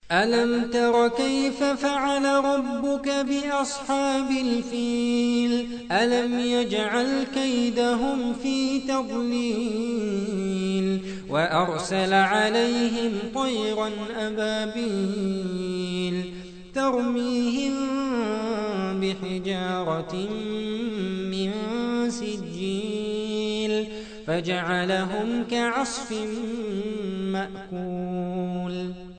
ألم تر كيف فعل ربك بأصحاب الفيل ألم يجعل كيدهم في تضليل وأرسل عليهم طيرا أبابيل ترميهم بحجارة من سجيل فجعلهم كعصف مأكول.